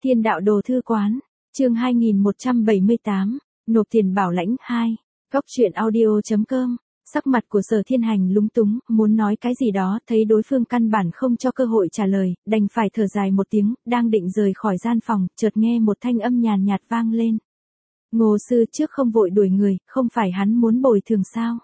Thiên đạo đồ thư quán, chương 2178, nộp tiền bảo lãnh 2, góc truyện audio.com. Sắc mặt của Sở Thiên Hành lúng túng, muốn nói cái gì đó, thấy đối phương căn bản không cho cơ hội trả lời, đành phải thở dài một tiếng, đang định rời khỏi gian phòng, chợt nghe một thanh âm nhàn nhạt vang lên. Ngô sư trước không vội đuổi người, không phải hắn muốn bồi thường sao?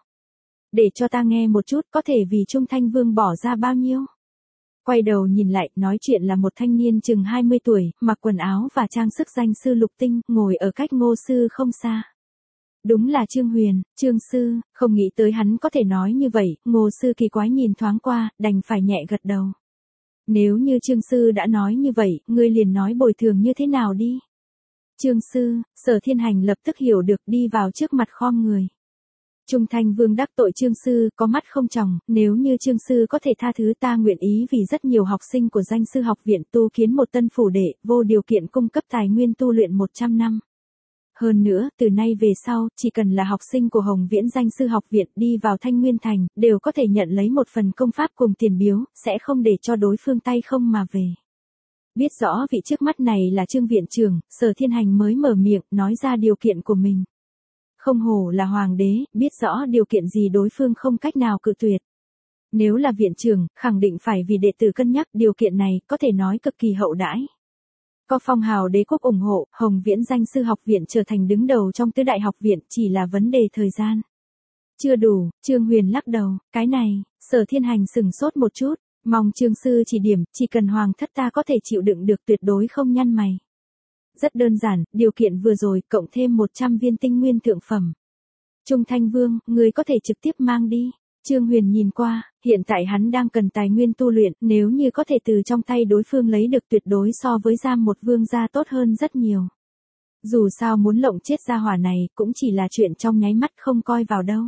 Để cho ta nghe một chút, có thể vì Trung Thanh Vương bỏ ra bao nhiêu? Quay đầu nhìn lại, nói chuyện là một thanh niên chừng 20 tuổi, mặc quần áo và trang sức danh sư Lục Tinh, ngồi ở cách Ngô sư không xa. Đúng là Trương Huyền, Trương sư, không nghĩ tới hắn có thể nói như vậy, Ngô sư kỳ quái nhìn thoáng qua, đành phải nhẹ gật đầu. Nếu như Trương sư đã nói như vậy, ngươi liền nói bồi thường như thế nào đi. Trương sư, Sở Thiên Hành lập tức hiểu được, đi vào trước mặt khom người. Trung Thanh Vương đắc tội Trương sư, có mắt không tròng, nếu như Trương sư có thể tha thứ, ta nguyện ý vì rất nhiều học sinh của danh sư học viện tu kiến một tân phủ đệ, vô điều kiện cung cấp tài nguyên tu luyện 100 năm. Hơn nữa, từ nay về sau, chỉ cần là học sinh của Hồng Viễn danh sư học viện đi vào Thanh Nguyên Thành, đều có thể nhận lấy một phần công pháp cùng tiền biếu, sẽ không để cho đối phương tay không mà về. Biết rõ vị trước mắt này là Trương viện trưởng, Sở Thiên Hành mới mở miệng, nói ra điều kiện của mình. Không hổ là hoàng đế, biết rõ điều kiện gì đối phương không cách nào cự tuyệt. Nếu là viện trưởng, khẳng định phải vì đệ tử cân nhắc, điều kiện này, có thể nói cực kỳ hậu đãi. Có phong hào đế quốc ủng hộ, Hồng Viễn danh sư học viện trở thành đứng đầu trong tứ đại học viện, chỉ là vấn đề thời gian. Chưa đủ, Trương Huyền lắc đầu, cái này, Sở Thiên Hành sừng sốt một chút, mong Trương sư chỉ điểm, chỉ cần hoàng thất ta có thể chịu đựng được, tuyệt đối không nhăn mày. Rất đơn giản, điều kiện vừa rồi, cộng thêm 100 viên tinh nguyên thượng phẩm. Trung Thanh Vương, người có thể trực tiếp mang đi. Trương Huyền nhìn qua, hiện tại hắn đang cần tài nguyên tu luyện, nếu như có thể từ trong tay đối phương lấy được, tuyệt đối so với giam một vương gia tốt hơn rất nhiều. Dù sao muốn lộng chết gia hỏa này, cũng chỉ là chuyện trong nháy mắt, không coi vào đâu.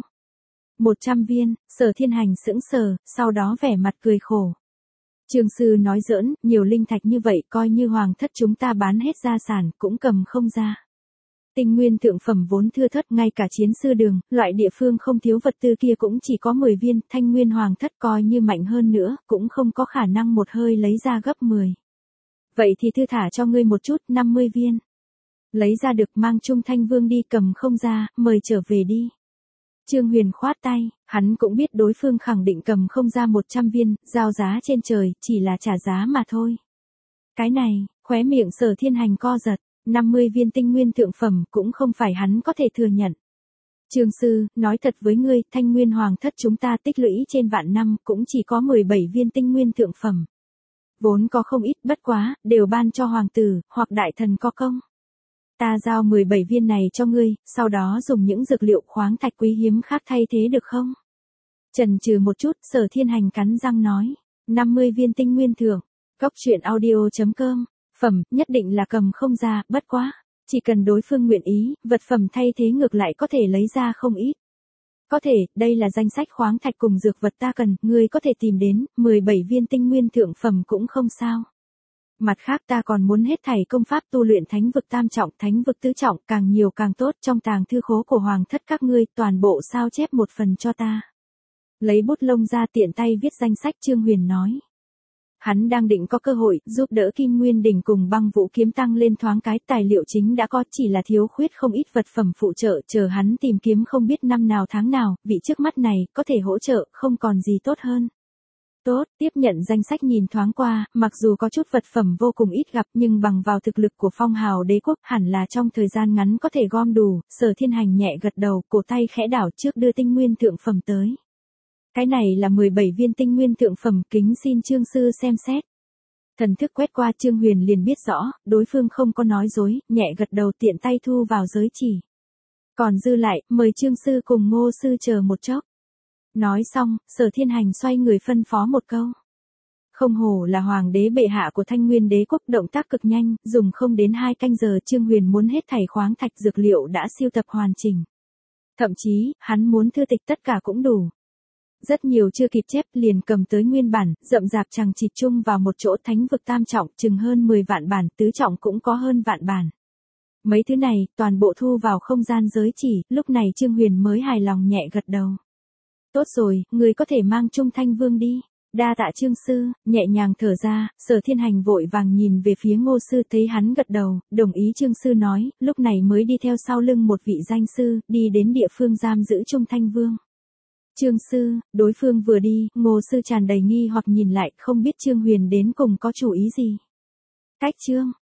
100 viên, Sở Thiên Hành sững sờ, sau đó vẻ mặt cười khổ. Trương sư nói giỡn, nhiều linh thạch như vậy, coi như hoàng thất chúng ta bán hết gia sản, cũng cầm không ra. Tinh nguyên thượng phẩm vốn thưa thớt, ngay cả chiến sư đường, loại địa phương không thiếu vật tư kia cũng chỉ có 10 viên, Thanh Nguyên hoàng thất coi như mạnh hơn nữa, cũng không có khả năng một hơi lấy ra gấp 10. Vậy thì thư thả cho ngươi một chút, 50 viên. Lấy ra được, mang Trung Thanh Vương đi, cầm không ra, mời trở về đi. Trương Huyền khoát tay, hắn cũng biết đối phương khẳng định cầm không ra 100 viên, giao giá trên trời, chỉ là trả giá mà thôi. Cái này, khóe miệng Sở Thiên Hành co giật, 50 viên tinh nguyên thượng phẩm cũng không phải hắn có thể thừa nhận. Trương sư, nói thật với ngươi, Thanh Nguyên hoàng thất chúng ta tích lũy trên vạn năm, cũng chỉ có 17 viên tinh nguyên thượng phẩm. Vốn có không ít, bất quá, đều ban cho hoàng tử, hoặc đại thần có công. Ta giao 17 viên này cho ngươi, sau đó dùng những dược liệu khoáng thạch quý hiếm khác thay thế được không? Chần chừ một chút, Sở Thiên Hành cắn răng nói, 50 viên tinh nguyên thượng, góc truyện audio.com, phẩm, nhất định là cầm không ra, bất quá. Chỉ cần đối phương nguyện ý, vật phẩm thay thế ngược lại có thể lấy ra không ít. Có thể, đây là danh sách khoáng thạch cùng dược vật ta cần, ngươi có thể tìm đến, 17 viên tinh nguyên thượng phẩm cũng không sao. Mặt khác ta còn muốn hết thảy công pháp tu luyện thánh vực tam trọng, thánh vực tứ trọng, càng nhiều càng tốt, trong tàng thư khố của hoàng thất các ngươi, toàn bộ sao chép một phần cho ta. Lấy bút lông ra tiện tay viết danh sách, Trương Huyền nói. Hắn đang định có cơ hội, giúp đỡ Kim Nguyên Đỉnh cùng Băng Vũ Kiếm tăng lên thoáng cái, tài liệu chính đã có, chỉ là thiếu khuyết không ít vật phẩm phụ trợ, chờ hắn tìm kiếm không biết năm nào tháng nào, vị trước mắt này, có thể hỗ trợ, không còn gì tốt hơn. Tốt, tiếp nhận danh sách nhìn thoáng qua, mặc dù có chút vật phẩm vô cùng ít gặp, nhưng bằng vào thực lực của phong hào đế quốc, hẳn là trong thời gian ngắn có thể gom đủ. Sở Thiên Hành nhẹ gật đầu, cổ tay khẽ đảo trước đưa tinh nguyên thượng phẩm tới. Cái này là 17 viên tinh nguyên thượng phẩm, kính xin Trương sư xem xét. Thần thức quét qua, Trương Huyền liền biết rõ, đối phương không có nói dối, nhẹ gật đầu tiện tay thu vào giới chỉ. Còn dư lại, mời Trương sư cùng Ngô sư chờ một chốc. Nói xong, Sở Thiên Hành xoay người phân phó một câu. Không hổ là hoàng đế bệ hạ của Thanh Nguyên đế quốc, động tác cực nhanh, dùng không đến 2 canh giờ, Trương Huyền muốn hết thảy khoáng thạch dược liệu đã siêu tập hoàn chỉnh. Thậm chí, hắn muốn thư tịch tất cả cũng đủ. Rất nhiều chưa kịp chép, liền cầm tới nguyên bản, rậm rạp chằng chịt chung vào một chỗ, thánh vực tam trọng, chừng hơn 10 vạn bản, tứ trọng cũng có hơn vạn bản. Mấy thứ này, toàn bộ thu vào không gian giới chỉ, lúc này Trương Huyền mới hài lòng nhẹ gật đầu. Tốt rồi, người có thể mang Trung Thanh Vương đi. Đa tạ Trương sư, nhẹ nhàng thở ra, Sở Thiên Hành vội vàng nhìn về phía Ngô sư, thấy hắn gật đầu, đồng ý Trương sư nói, lúc này mới đi theo sau lưng một vị danh sư, đi đến địa phương giam giữ Trung Thanh Vương. Trương sư, đối phương vừa đi, Ngô sư tràn đầy nghi hoặc nhìn lại, không biết Trương Huyền đến cùng có chủ ý gì. Cách Trương